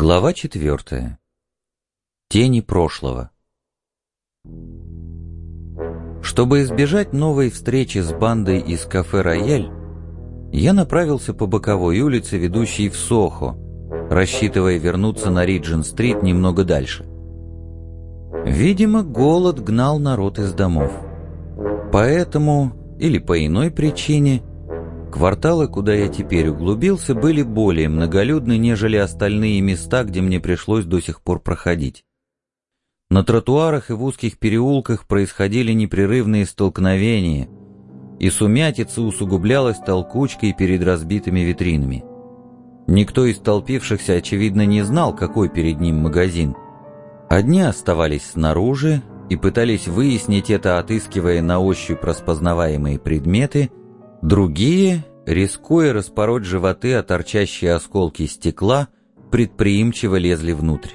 Глава 4. Тени прошлого. Чтобы избежать новой встречи с бандой из кафе «Рояль», я направился по боковой улице, ведущей в Сохо, рассчитывая вернуться на Риджент-стрит немного дальше. Видимо, голод гнал народ из домов. Поэтому, или по иной причине, кварталы, куда я теперь углубился, были более многолюдны, нежели остальные места, где мне пришлось до сих пор проходить. На тротуарах и в узких переулках происходили непрерывные столкновения, и сумятица усугублялась толкучкой перед разбитыми витринами. Никто из толпившихся, очевидно, не знал, какой перед ним магазин. Одни оставались снаружи и пытались выяснить это, отыскивая на ощупь распознаваемые предметы, другие, рискуя распороть животы о торчащие осколки стекла, предприимчиво лезли внутрь.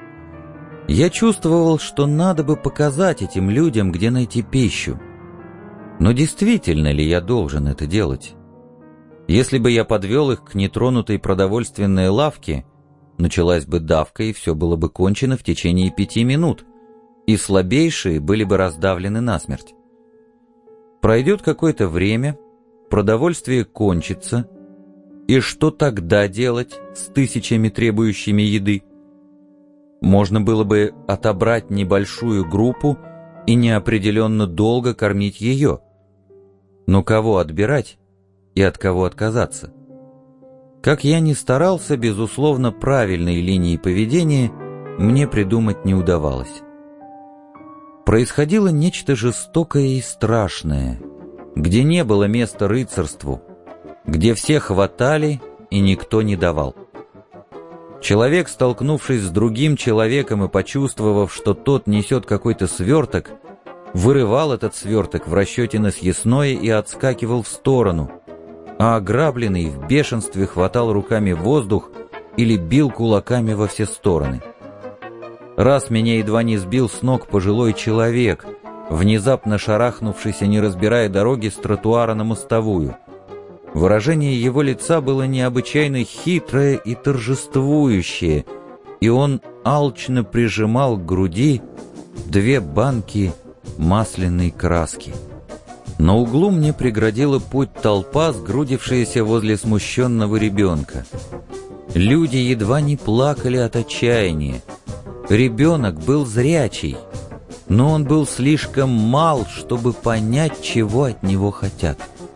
Я чувствовал, что надо бы показать этим людям, где найти пищу. Но действительно ли я должен это делать? Если бы я подвел их к нетронутой продовольственной лавке, началась бы давка, и все было бы кончено в течение 5 минут, и слабейшие были бы раздавлены насмерть. Пройдет какое-то время, продовольствие кончится, и что тогда делать с тысячами требующими еды? Можно было бы отобрать небольшую группу и неопределенно долго кормить ее. Но кого отбирать и от кого отказаться? Как я ни старался, безусловно, правильной линии поведения мне придумать не удавалось. Происходило нечто жестокое и страшное, где не было места рыцарству, где все хватали и никто не давал. Человек, столкнувшись с другим человеком и почувствовав, что тот несет какой-то сверток, вырывал этот сверток в расчете на съестное и отскакивал в сторону, а ограбленный в бешенстве хватал руками воздух или бил кулаками во все стороны. Раз меня едва не сбил с ног пожилой человек, внезапно шарахнувшийся, не разбирая дороги, с тротуара на мостовую. Выражение его лица было необычайно хитрое и торжествующее, и он алчно прижимал к груди 2 банки масляной краски. На углу мне преградила путь толпа, сгрудившаяся возле смущенного ребенка. Люди едва не плакали от отчаяния. Ребенок был зрячий, но он был слишком мал, чтобы понять, чего от него хотят.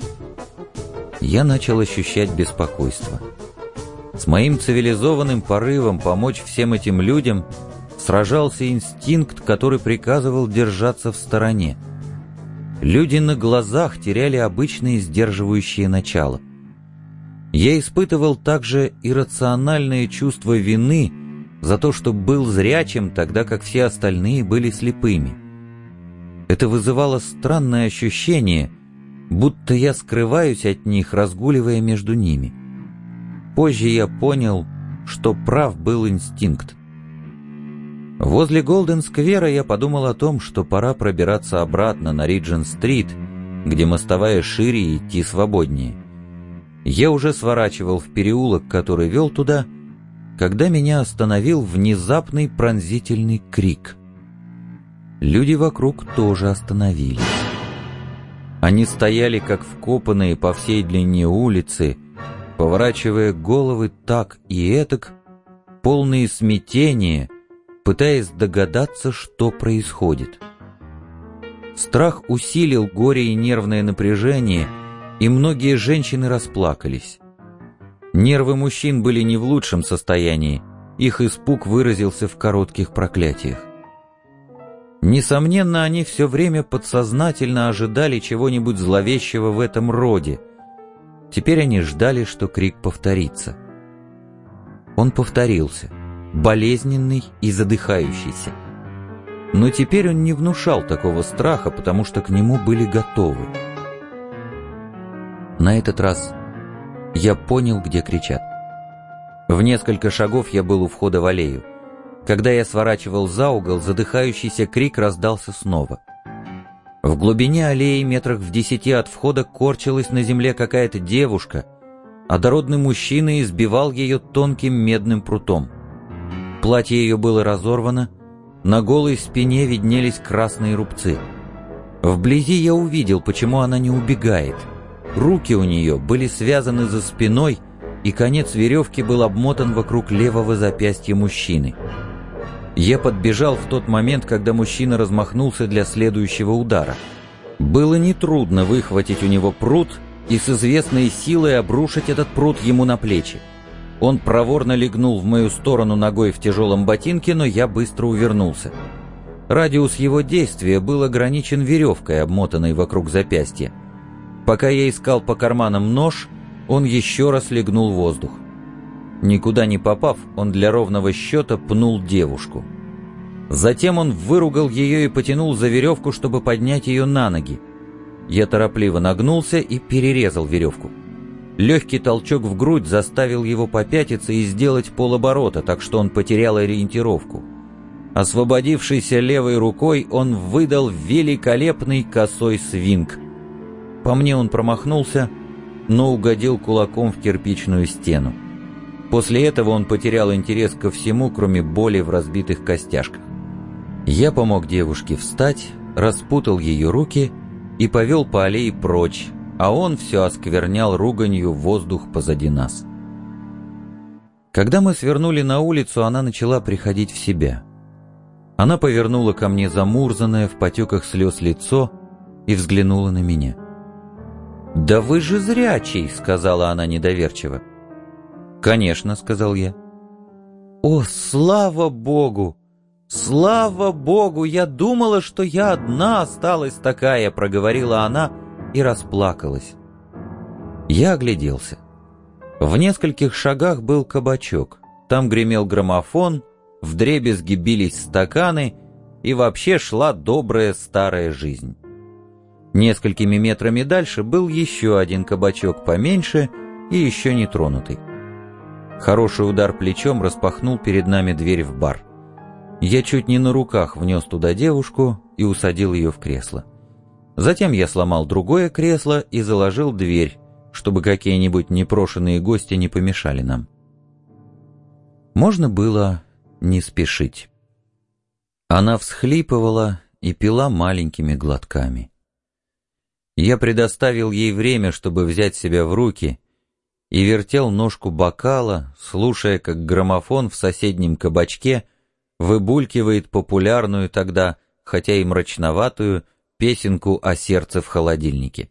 Я начал ощущать беспокойство. С моим цивилизованным порывом помочь всем этим людям сражался инстинкт, который приказывал держаться в стороне. Люди на глазах теряли обычные сдерживающие начала. Я испытывал также иррациональное чувство вины за то, что был зрячим, тогда как все остальные были слепыми. Это вызывало странное ощущение, будто я скрываюсь от них, разгуливая между ними. Позже я понял, что прав был инстинкт. Возле Голден-сквера я подумал о том, что пора пробираться обратно на Риджент-стрит, где мостовая шире и идти свободнее. Я уже сворачивал в переулок, который вел туда, когда меня остановил внезапный пронзительный крик. Люди вокруг тоже остановились. Они стояли как вкопанные по всей длине улицы, поворачивая головы так и этак, полные смятения, пытаясь догадаться, что происходит. Страх усилил горе и нервное напряжение, и многие женщины расплакались. Нервы мужчин были не в лучшем состоянии, их испуг выразился в коротких проклятиях. Несомненно, они все время подсознательно ожидали чего-нибудь зловещего в этом роде. Теперь они ждали, что крик повторится. Он повторился, болезненный и задыхающийся. Но теперь он не внушал такого страха, потому что к нему были готовы. На этот раз я понял, где кричат. В несколько шагов я был у входа в аллею. Когда я сворачивал за угол, задыхающийся крик раздался снова. В глубине аллеи, метрах в 10 от входа, корчилась на земле какая-то девушка, а дородный мужчина избивал ее тонким медным прутом. Платье ее было разорвано, на голой спине виднелись красные рубцы. Вблизи я увидел, почему она не убегает. Руки у нее были связаны за спиной, и конец веревки был обмотан вокруг левого запястья мужчины. Я подбежал в тот момент, когда мужчина размахнулся для следующего удара. Было нетрудно выхватить у него прут и с известной силой обрушить этот прут ему на плечи. Он проворно легнул в мою сторону ногой в тяжелом ботинке, но я быстро увернулся. Радиус его действия был ограничен веревкой, обмотанной вокруг запястья. Пока я искал по карманам нож, он еще раз легнул воздух. Никуда не попав, он для ровного счета пнул девушку. Затем он выругал ее и потянул за веревку, чтобы поднять ее на ноги. Я торопливо нагнулся и перерезал веревку. Легкий толчок в грудь заставил его попятиться и сделать полоборота, так что он потерял ориентировку. Освободившейся левой рукой он выдал великолепный косой свинг. По мне он промахнулся, но угодил кулаком в кирпичную стену. После этого он потерял интерес ко всему, кроме боли в разбитых костяшках. Я помог девушке встать, распутал ее руки и повел по аллее прочь, а он все осквернял руганью воздух позади нас. Когда мы свернули на улицу, она начала приходить в себя. Она повернула ко мне замурзанное в потеках слез лицо и взглянула на меня. «Да вы же зрячий», — сказала она недоверчиво. «Конечно», — сказал я. «О, слава Богу! Слава Богу! Я думала, что я одна осталась такая», — проговорила она и расплакалась. Я огляделся. В нескольких шагах был кабачок. Там гремел граммофон, вдребезги бились стаканы, и вообще шла добрая старая жизнь. Несколькими метрами дальше был еще один кабачок поменьше и еще не тронутый. Хороший удар плечом распахнул перед нами дверь в бар. Я чуть не на руках внес туда девушку и усадил ее в кресло. Затем я сломал другое кресло и заложил дверь, чтобы какие-нибудь непрошенные гости не помешали нам. Можно было не спешить. Она всхлипывала и пила маленькими глотками. Я предоставил ей время, чтобы взять себя в руки, и вертел ножку бокала, слушая, как граммофон в соседнем кабачке выбулькивает популярную тогда, хотя и мрачноватую, песенку о сердце в холодильнике.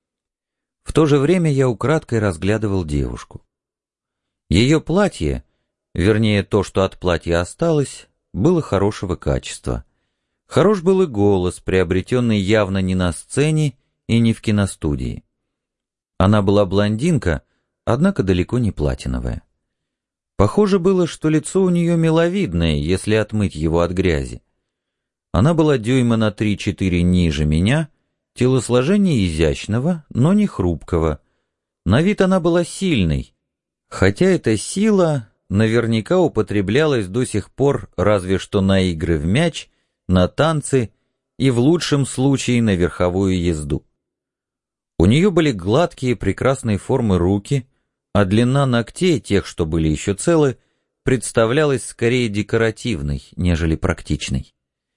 В то же время я украдкой разглядывал девушку. Ее платье, вернее то, что от платья осталось, было хорошего качества. Хорош был и голос, приобретенный явно не на сцене и не в киностудии. Она была блондинка, однако далеко не платиновая. Похоже было, что лицо у нее миловидное, если отмыть его от грязи. Она была дюйма на 3-4 ниже меня, телосложение изящного, но не хрупкого. На вид она была сильной, хотя эта сила наверняка употреблялась до сих пор разве что на игры в мяч, на танцы и в лучшем случае на верховую езду. У нее были гладкие прекрасной формы руки, а длина ногтей, тех, что были еще целы, представлялась скорее декоративной, нежели практичной.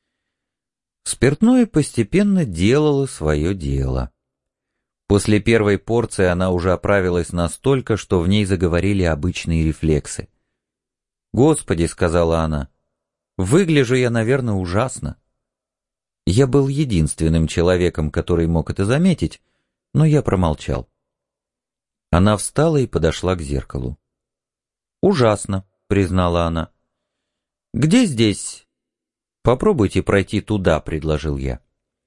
Спиртное постепенно делало свое дело. После первой порции она уже оправилась настолько, что в ней заговорили обычные рефлексы. «Господи», — сказала она, — «выгляжу я, наверное, ужасно». Я был единственным человеком, который мог это заметить, но я промолчал. Она встала и подошла к зеркалу. «Ужасно», — признала она. «Где здесь?» «Попробуйте пройти туда», — предложил я.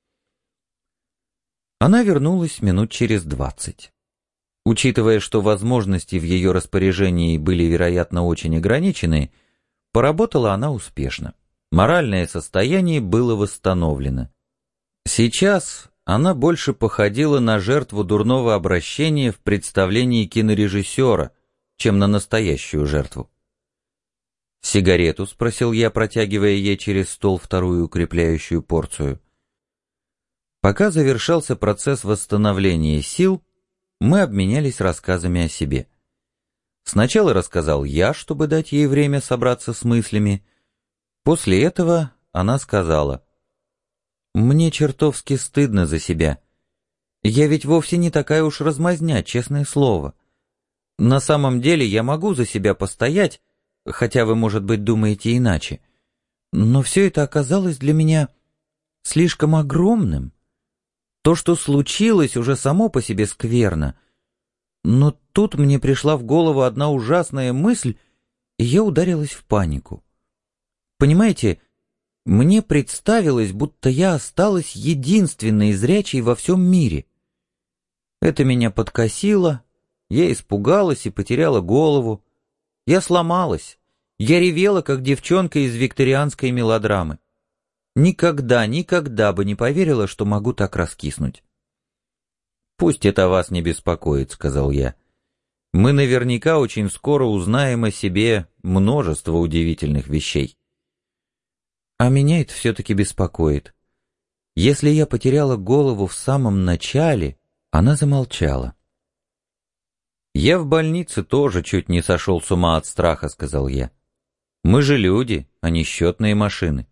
Она вернулась минут через 20. Учитывая, что возможности в ее распоряжении были, вероятно, очень ограничены, поработала она успешно. Моральное состояние было восстановлено. Сейчас она больше походила на жертву дурного обращения в представлении кинорежиссера, чем на настоящую жертву. «Сигарету?» — спросил я, протягивая ей через стол вторую укрепляющую порцию. Пока завершался процесс восстановления сил, мы обменялись рассказами о себе. Сначала рассказал я, чтобы дать ей время собраться с мыслями. После этого она сказала: «Мне чертовски стыдно за себя. Я ведь вовсе не такая уж размазня, честное слово. На самом деле я могу за себя постоять, хотя вы, может быть, думаете иначе. Но все это оказалось для меня слишком огромным. То, что случилось, уже само по себе скверно. Но тут мне пришла в голову одна ужасная мысль, и я ударилась в панику. Понимаете, мне представилось, будто я осталась единственной зрячей во всем мире. Это меня подкосило, я испугалась и потеряла голову. Я сломалась, я ревела, как девчонка из викторианской мелодрамы. Никогда, никогда бы не поверила, что могу так раскиснуть. «Пусть это вас не беспокоит», — сказал я. «Мы наверняка очень скоро узнаем о себе множество удивительных вещей». А меня это все-таки беспокоит. Если я потеряла голову в самом начале... Она замолчала. «Я в больнице тоже чуть не сошел с ума от страха», — сказал я. «Мы же люди, а не счетные машины».